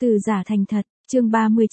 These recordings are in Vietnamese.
Từ giả thành thật, chương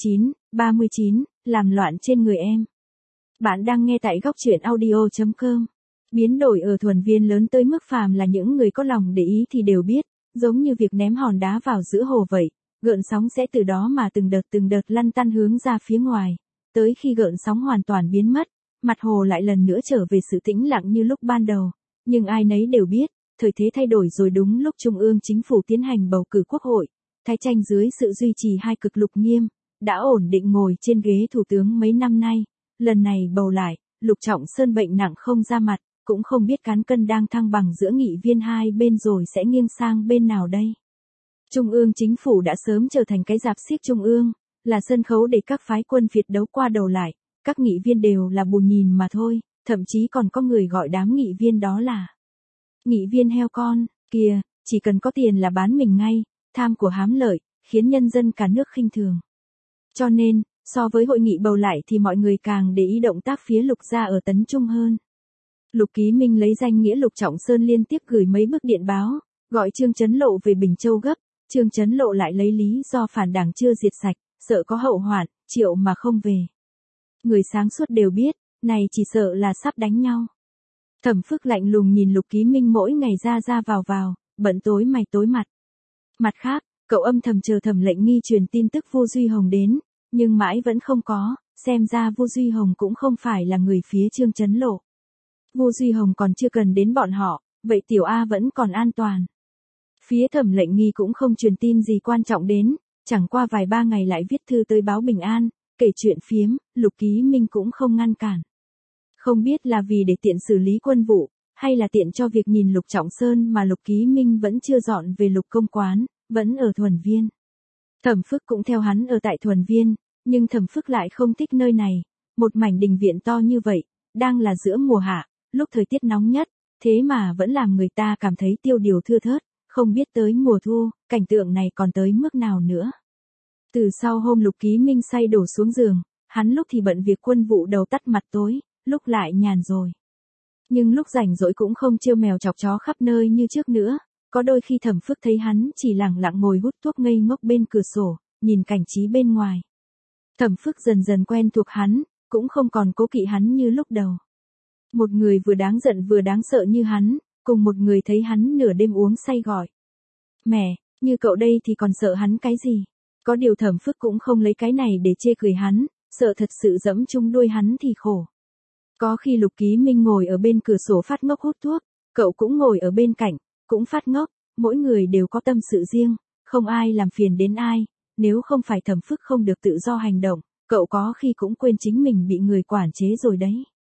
39, làm loạn trên người em. Bạn đang nghe tại góc truyện audio.com. Biến đổi ở Thuần Viên lớn tới mức phàm là những người có lòng để ý thì đều biết, giống như việc ném hòn đá vào giữa hồ vậy, gợn sóng sẽ từ đó mà từng đợt lăn tăn hướng ra phía ngoài, tới khi gợn sóng hoàn toàn biến mất, mặt hồ lại lần nữa trở về sự tĩnh lặng như lúc ban đầu. Nhưng ai nấy đều biết, thời thế thay đổi rồi đúng lúc Trung ương Chính phủ tiến hành bầu cử quốc hội. Thái tranh dưới sự duy trì hai cực Lục Nghiêm, đã ổn định ngồi trên ghế thủ tướng mấy năm nay, lần này bầu lại, Lục Trọng Sơn bệnh nặng không ra mặt, cũng không biết cán cân đang thăng bằng giữa nghị viên hai bên rồi sẽ nghiêng sang bên nào đây. Trung ương Chính phủ đã sớm trở thành cái rạp xiếc Trung ương, là sân khấu để các phái quân phiệt đấu qua đầu lại, các nghị viên đều là bù nhìn mà thôi, thậm chí còn có người gọi đám nghị viên đó là nghị viên heo con, kìa, chỉ cần có tiền là bán mình ngay. Tham của hám lợi, khiến nhân dân cả nước khinh thường. Cho nên, so với hội nghị bầu lại thì mọi người càng để ý động tác phía Lục gia ở Tấn Trung hơn. Lục Ký Minh lấy danh nghĩa Lục Trọng Sơn liên tiếp gửi mấy bức điện báo, gọi Trương Chấn Lộ về Bình Châu gấp, Trương Chấn Lộ lại lấy lý do phản đảng chưa diệt sạch, sợ có hậu hoạn, triệu mà không về. Người sáng suốt đều biết, này chỉ sợ là sắp đánh nhau. Thẩm Phước lạnh lùng nhìn Lục Ký Minh mỗi ngày ra vào, bận tối mày tối mặt. Mặt khác, cậu âm thầm chờ Thẩm Lệnh Nghi truyền tin tức Vu Duy Hồng đến, nhưng mãi vẫn không có, xem ra Vu Duy Hồng cũng không phải là người phía Trương Chấn Lộ. Vu Duy Hồng còn chưa cần đến bọn họ, vậy Tiểu A vẫn còn an toàn. Phía Thẩm Lệnh Nghi cũng không truyền tin gì quan trọng đến, chẳng qua vài ba ngày lại viết thư tới báo bình an, kể chuyện phiếm, Lục Ký Minh cũng không ngăn cản. Không biết là vì để tiện xử lý quân vụ, hay là tiện cho việc nhìn Lục Trọng Sơn mà Lục Ký Minh vẫn chưa dọn về Lục Công Quán, vẫn ở Thuần Viên. Thẩm Phước cũng theo hắn ở tại Thuần Viên, nhưng Thẩm Phước lại không thích nơi này, một mảnh đình viện to như vậy, đang là giữa mùa hạ, lúc thời tiết nóng nhất, thế mà vẫn làm người ta cảm thấy tiêu điều thưa thớt, không biết tới mùa thu, cảnh tượng này còn tới mức nào nữa. Từ sau hôm Lục Ký Minh say đổ xuống giường, hắn lúc thì bận việc quân vụ đầu tắt mặt tối, lúc lại nhàn rồi. Nhưng lúc rảnh rỗi cũng không trêu mèo chọc chó khắp nơi như trước nữa, có đôi khi Thẩm Phước thấy hắn chỉ lẳng lặng ngồi hút thuốc ngây ngốc bên cửa sổ, nhìn cảnh trí bên ngoài. Thẩm Phước dần dần quen thuộc hắn, cũng không còn cố kỵ hắn như lúc đầu. Một người vừa đáng giận vừa đáng sợ như hắn, cùng một người thấy hắn nửa đêm uống say gọi. Mẹ, như cậu đây thì còn sợ hắn cái gì? Có điều Thẩm Phước cũng không lấy cái này để chê cười hắn, sợ thật sự dẫm chung đuôi hắn thì khổ. Có khi Lục Ký Minh ngồi ở bên cửa sổ phát ngốc hút thuốc, cậu cũng ngồi ở bên cạnh, cũng phát ngốc, mỗi người đều có tâm sự riêng, không ai làm phiền đến ai, nếu không phải Thẩm Phước không được tự do hành động, cậu có khi cũng quên chính mình bị người quản chế rồi đấy.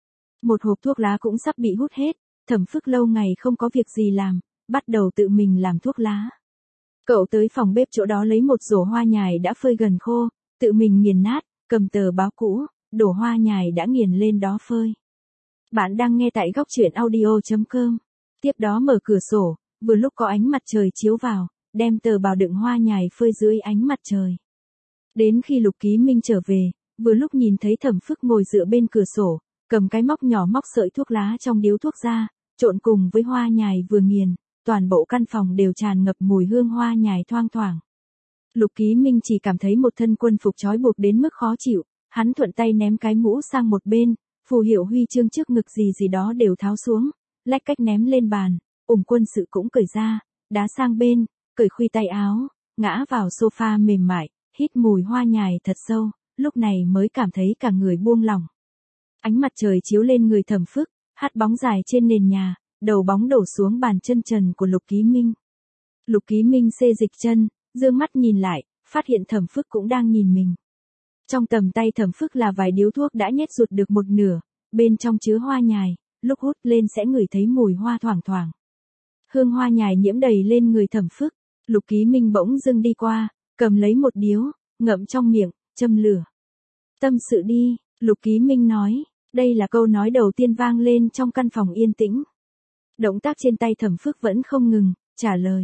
Một hộp thuốc lá cũng sắp bị hút hết, Thẩm Phước lâu ngày không có việc gì làm, bắt đầu tự mình làm thuốc lá. Cậu tới phòng bếp chỗ đó lấy một rổ hoa nhài đã phơi gần khô, tự mình nghiền nát, cầm tờ báo cũ, đổ hoa nhài đã nghiền lên đó phơi. Bạn đang nghe tại góc truyện audio.com. Tiếp đó mở cửa sổ, vừa lúc có ánh mặt trời chiếu vào, đem tờ bào đựng hoa nhài phơi dưới ánh mặt trời. Đến khi Lục Ký Minh trở về, vừa lúc nhìn thấy Thẩm Phước ngồi dựa bên cửa sổ, cầm cái móc nhỏ móc sợi thuốc lá trong điếu thuốc ra, trộn cùng với hoa nhài vừa nghiền, toàn bộ căn phòng đều tràn ngập mùi hương hoa nhài thoang thoảng. Lục Ký Minh chỉ cảm thấy một thân quân phục trói buộc đến mức khó chịu, hắn thuận tay ném cái mũ sang một bên, phù hiệu huy chương trước ngực gì đó đều tháo xuống, lách cách ném lên bàn, quân sự cũng cởi ra, đá sang bên, cởi khuy tay áo, ngã vào sofa mềm mại, hít mùi hoa nhài thật sâu, lúc này mới cảm thấy cả người buông lỏng. Ánh mặt trời chiếu lên người Thẩm Phước, hắt bóng dài trên nền nhà, đầu bóng đổ xuống bàn chân trần của Lục Ký Minh. Lục Ký Minh xê dịch chân, dương mắt nhìn lại, phát hiện Thẩm Phước cũng đang nhìn mình. Trong tầm tay Thẩm Phước là vài điếu thuốc đã nhét ruột được một nửa, bên trong chứa hoa nhài, lúc hút lên sẽ ngửi thấy mùi hoa thoảng thoảng. Hương hoa nhài nhiễm đầy lên người Thẩm Phước, Lục Ký Minh bỗng dưng đi qua, cầm lấy một điếu, ngậm trong miệng, châm lửa. Tâm sự đi, Lục Ký Minh nói, đây là câu nói đầu tiên vang lên trong căn phòng yên tĩnh. Động tác trên tay Thẩm Phước vẫn không ngừng, trả lời.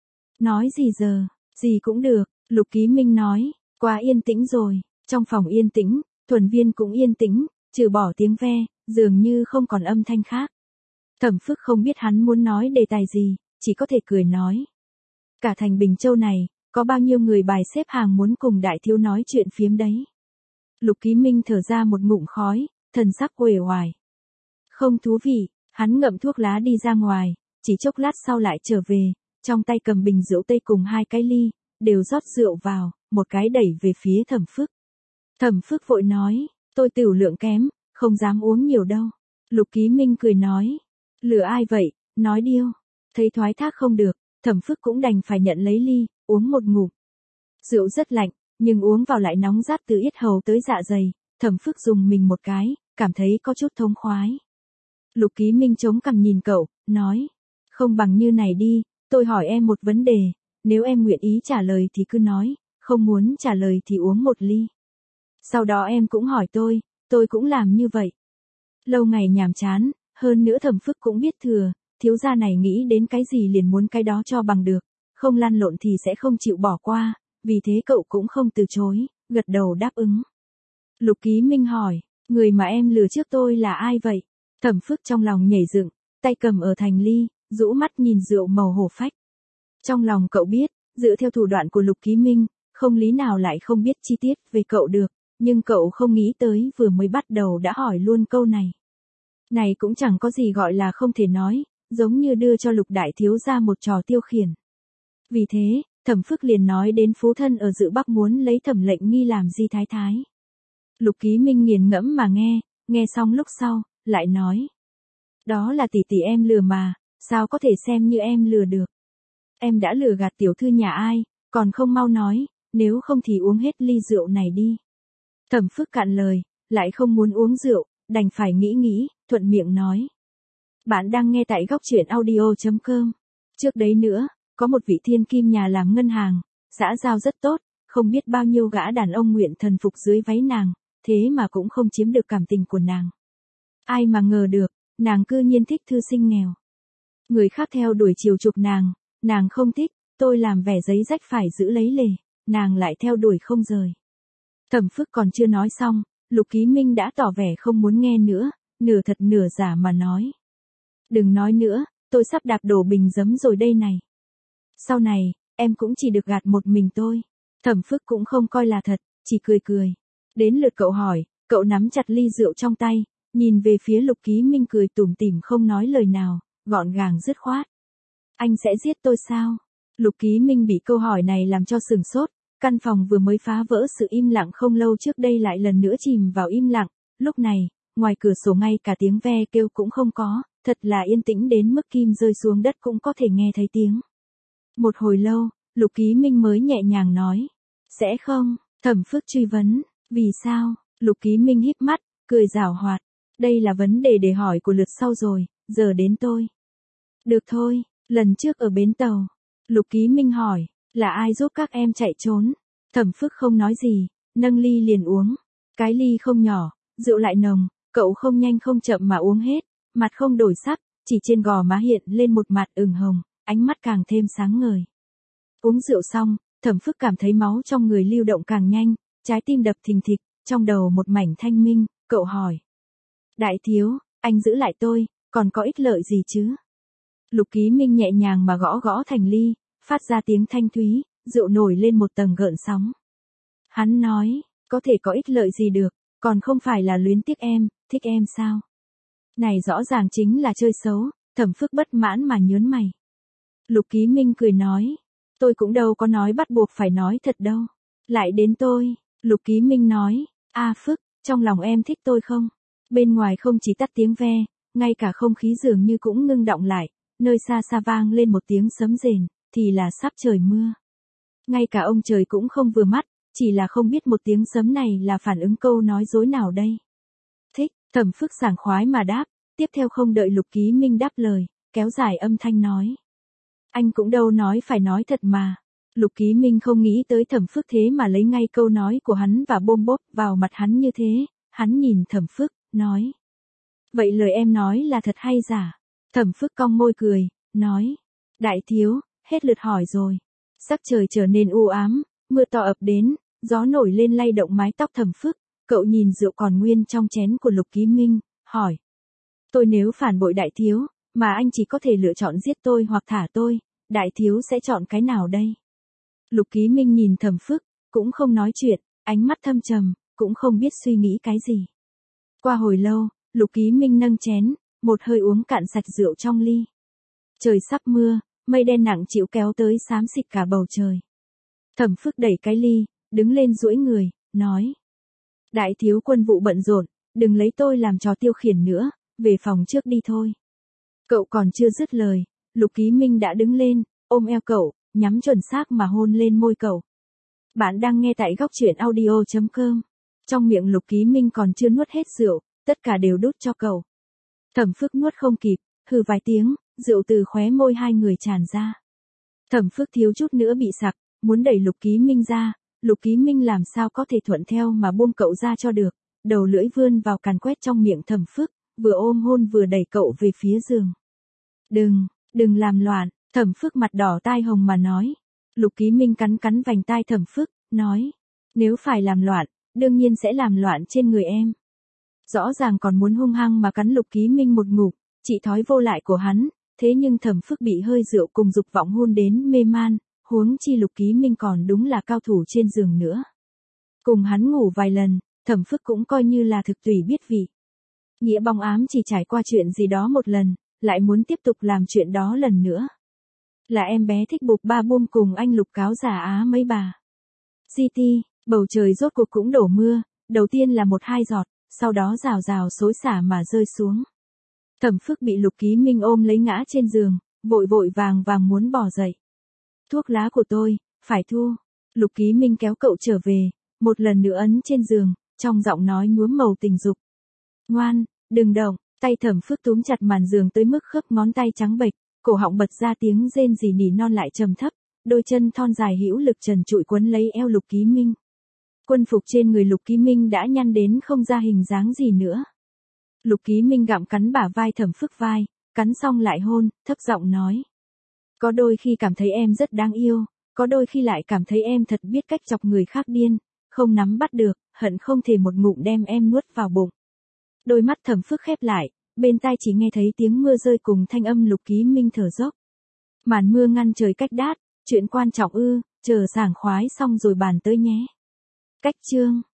Nói gì giờ, gì cũng được, Lục Ký Minh nói, quá yên tĩnh rồi, trong phòng yên tĩnh, Thuần Viên cũng yên tĩnh, trừ bỏ tiếng ve, dường như không còn âm thanh khác. Thẩm Phước không biết hắn muốn nói đề tài gì, chỉ có thể cười nói. Cả thành Bình Châu này, Có bao nhiêu người bài xếp hàng muốn cùng đại thiếu nói chuyện phiếm đấy. Lục Ký Minh thở ra một ngụm khói, thần sắc uể oải. Không thú vị, hắn ngậm thuốc lá đi ra ngoài, chỉ chốc lát sau lại trở về, trong tay cầm bình rượu tây cùng 2 cái ly, đều rót rượu vào, một cái đẩy về phía Thẩm Phức. Thẩm Phức vội nói, tôi tiểu lượng kém, không dám uống nhiều đâu. Lục Ký Minh cười nói, lừa ai vậy, nói điêu. Thấy thoái thác không được, Thẩm Phức cũng đành phải nhận lấy ly, uống một ngụm. Rượu rất lạnh, nhưng uống vào lại nóng rát từ yết hầu tới dạ dày, Thẩm Phức dùng mình một cái, cảm thấy có chút thống khoái. Lục Ký Minh chống cằm nhìn cậu, nói, không bằng như này đi, tôi hỏi em một vấn đề, nếu em nguyện ý trả lời thì cứ nói, không muốn trả lời thì uống một ly. Sau đó em cũng hỏi tôi cũng làm như vậy. Lâu ngày nhàm chán, hơn nữa Thẩm Phức cũng biết thừa, thiếu gia này nghĩ đến cái gì liền muốn cái đó cho bằng được, không lăn lộn thì sẽ không chịu bỏ qua, vì thế cậu cũng không từ chối, gật đầu đáp ứng. Lục Ký Minh hỏi, người mà em lừa trước tôi là ai vậy? Thẩm Phức trong lòng nhảy dựng, tay cầm ở thành ly, rũ mắt nhìn rượu màu hổ phách. Trong lòng cậu biết, dựa theo thủ đoạn của Lục Ký Minh, không lý nào lại không biết chi tiết về cậu được, nhưng cậu không nghĩ tới vừa mới bắt đầu đã hỏi luôn câu này. Này cũng chẳng có gì gọi là không thể nói, giống như đưa cho Lục đại thiếu gia một trò tiêu khiển. Vì thế, Thẩm Phức liền nói đến phú thân ở Dự Bắc muốn lấy Thẩm Lệnh Nghi làm di thái thái. Lục Ký Minh nghiền ngẫm mà nghe xong lúc sau, lại nói. Đó là tỷ tỷ em lừa mà, sao có thể xem như em lừa được. Em đã lừa gạt tiểu thư nhà ai, còn không mau nói, nếu không thì uống hết ly rượu này đi. Thẩm Phức cạn lời, lại không muốn uống rượu, đành phải nghĩ, thuận miệng nói. Bạn đang nghe tại góc truyện audio.com. Trước đấy nữa, có một vị thiên kim nhà làm ngân hàng, xã giao rất tốt, không biết bao nhiêu gã đàn ông nguyện thần phục dưới váy nàng, thế mà cũng không chiếm được cảm tình của nàng. Ai mà ngờ được, nàng cư nhiên thích thư sinh nghèo. Người khác theo đuổi chiều chuộng nàng không thích, tôi làm vẻ giấy rách phải giữ lấy lề, nàng lại theo đuổi không rời. Thẩm Phức còn chưa nói xong, Lục Ký Minh đã tỏ vẻ không muốn nghe nữa, nửa thật nửa giả mà nói. Đừng nói nữa, tôi sắp đạp đổ bình giấm rồi đây này. Sau này, em cũng chỉ được gạt một mình tôi. Thẩm Phức cũng không coi là thật, chỉ cười. Đến lượt cậu hỏi, cậu nắm chặt ly rượu trong tay, nhìn về phía Lục Ký Minh cười tủm tỉm không nói lời nào, gọn gàng dứt khoát. Anh sẽ giết tôi sao? Lục Ký Minh bị câu hỏi này làm cho sửng sốt, căn phòng vừa mới phá vỡ sự im lặng không lâu trước đây lại lần nữa chìm vào im lặng, lúc này, ngoài cửa sổ ngay cả tiếng ve kêu cũng không có, thật là yên tĩnh đến mức kim rơi xuống đất cũng có thể nghe thấy tiếng. Một hồi lâu, Lục Ký Minh mới nhẹ nhàng nói, sẽ không? Thẩm Phức truy vấn, vì sao? Lục Ký Minh híp mắt, cười giảo hoạt, đây là vấn đề để hỏi của lượt sau rồi, giờ đến tôi. Được thôi, lần trước ở bến tàu, Lục Ký Minh hỏi, là ai giúp các em chạy trốn? Thẩm Phức không nói gì, nâng ly liền uống. Cái ly không nhỏ, rượu lại nồng, cậu không nhanh không chậm mà uống hết, mặt không đổi sắc, chỉ trên gò má hiện lên một mặt ửng hồng, ánh mắt càng thêm sáng ngời. Uống rượu xong, Thẩm Phức cảm thấy máu trong người lưu động càng nhanh, trái tim đập thình thịch, trong đầu một mảnh thanh minh, cậu hỏi. Đại thiếu, anh giữ lại tôi, còn có ích lợi gì chứ? Lục Ký Minh nhẹ nhàng mà gõ thành ly, phát ra tiếng thanh thúy, rượu nổi lên một tầng gợn sóng. Hắn nói, có thể có ích lợi gì được, còn không phải là luyến tiếc em, thích em sao? Này rõ ràng chính là chơi xấu, Thẩm Phức bất mãn mà nhớn mày. Lục Ký Minh cười nói, tôi cũng đâu có nói bắt buộc phải nói thật đâu. Lại đến tôi, Lục Ký Minh nói, Phức, trong lòng em thích tôi không? Bên ngoài không chỉ tắt tiếng ve, ngay cả không khí dường như cũng ngưng đọng lại, nơi xa xa vang lên một tiếng sấm rền, thì là sắp trời mưa. Ngay cả ông trời cũng không vừa mắt, chỉ là không biết một tiếng sấm này là phản ứng câu nói dối nào đây. Thích, Thẩm Phức sảng khoái mà đáp, tiếp theo không đợi Lục Ký Minh đáp lời, kéo dài âm thanh nói. Anh cũng đâu nói phải nói thật mà. Lục Ký Minh không nghĩ tới Thẩm Phức thế mà lấy ngay câu nói của hắn và bôm bốp vào mặt hắn như thế, hắn nhìn Thẩm Phức, nói. Vậy lời em nói là thật hay giả? Thẩm Phức cong môi cười, nói. Đại thiếu, hết lượt hỏi rồi. Sắc trời trở nên u ám, mưa to ập đến, gió nổi lên lay động mái tóc Thẩm Phức, cậu nhìn rượu còn nguyên trong chén của Lục Ký Minh, hỏi. Tôi nếu phản bội đại thiếu, mà anh chỉ có thể lựa chọn giết tôi hoặc thả tôi, đại thiếu sẽ chọn cái nào đây? Lục Ký Minh nhìn Thẩm Phức, cũng không nói chuyện, ánh mắt thâm trầm, cũng không biết suy nghĩ cái gì. Qua hồi lâu, Lục Ký Minh nâng chén, một hơi uống cạn sạch rượu trong ly. Trời sắp mưa, mây đen nặng trĩu kéo tới xám xịt cả bầu trời. Thẩm Phức đẩy cái ly, đứng lên duỗi người, nói. Đại thiếu quân vụ bận rộn, đừng lấy tôi làm trò tiêu khiển nữa, về phòng trước đi thôi. Cậu còn chưa dứt lời, Lục Ký Minh đã đứng lên, ôm eo cậu, nhắm chuẩn xác mà hôn lên môi cậu. Bạn đang nghe tại góc truyện audio.com. Trong miệng Lục Ký Minh còn chưa nuốt hết rượu, tất cả đều đút cho cậu. Thẩm Phức nuốt không kịp, hừ vài tiếng, rượu từ khóe môi hai người tràn ra. Thẩm Phức thiếu chút nữa bị sặc, muốn đẩy Lục Ký Minh ra, Lục Ký Minh làm sao có thể thuận theo mà buông cậu ra cho được, đầu lưỡi vươn vào càn quét trong miệng Thẩm Phức, vừa ôm hôn vừa đẩy cậu về phía giường. Đừng làm loạn, Thẩm Phức mặt đỏ tai hồng mà nói. Lục Ký Minh cắn cắn vành tai Thẩm Phức, nói, nếu phải làm loạn, đương nhiên sẽ làm loạn trên người em. Rõ ràng còn muốn hung hăng mà cắn Lục Ký Minh một ngụm, trị thói vô lại của hắn, thế nhưng Thẩm Phức bị hơi rượu cùng dục vọng hôn đến mê man, huống chi Lục Ký Minh còn đúng là cao thủ trên giường nữa. Cùng hắn ngủ vài lần, Thẩm Phức cũng coi như là thực tùy biết vị. Nghĩa bóng ám chỉ trải qua chuyện gì đó một lần, lại muốn tiếp tục làm chuyện đó lần nữa. Là em bé thích bục ba bum cùng anh Lục cáo giả á mấy bà. GT, bầu trời rốt cuộc cũng đổ mưa, đầu tiên là 1-2 giọt, sau đó rào rào xối xả mà rơi xuống. Thẩm Phức bị Lục Ký Minh ôm lấy ngã trên giường, vội vội vàng vàng muốn bỏ dậy. Thuốc lá của tôi, phải thu. Lục Ký Minh kéo cậu trở về, một lần nữa ấn trên giường, trong giọng nói nhuốm màu tình dục. Ngoan, đừng động, tay Thẩm Phức túm chặt màn giường tới mức khớp ngón tay trắng bệch, cổ họng bật ra tiếng rên rỉ nỉ non lại trầm thấp, đôi chân thon dài hữu lực trần trụi quấn lấy eo Lục Ký Minh. Quân phục trên người Lục Ký Minh đã nhăn đến không ra hình dáng gì nữa. Lục Ký Minh gặm cắn bả vai Thẩm Phức vai, cắn xong lại hôn, thấp giọng nói. Có đôi khi cảm thấy em rất đáng yêu, có đôi khi lại cảm thấy em thật biết cách chọc người khác điên, không nắm bắt được, hận không thể một ngụm đem em nuốt vào bụng. Đôi mắt Thẩm Phức khép lại, bên tai chỉ nghe thấy tiếng mưa rơi cùng thanh âm Lục Ký Minh thở dốc. Màn mưa ngăn trời cách đát, chuyện quan trọng ư, chờ sảng khoái xong rồi bàn tới nhé. Cách chương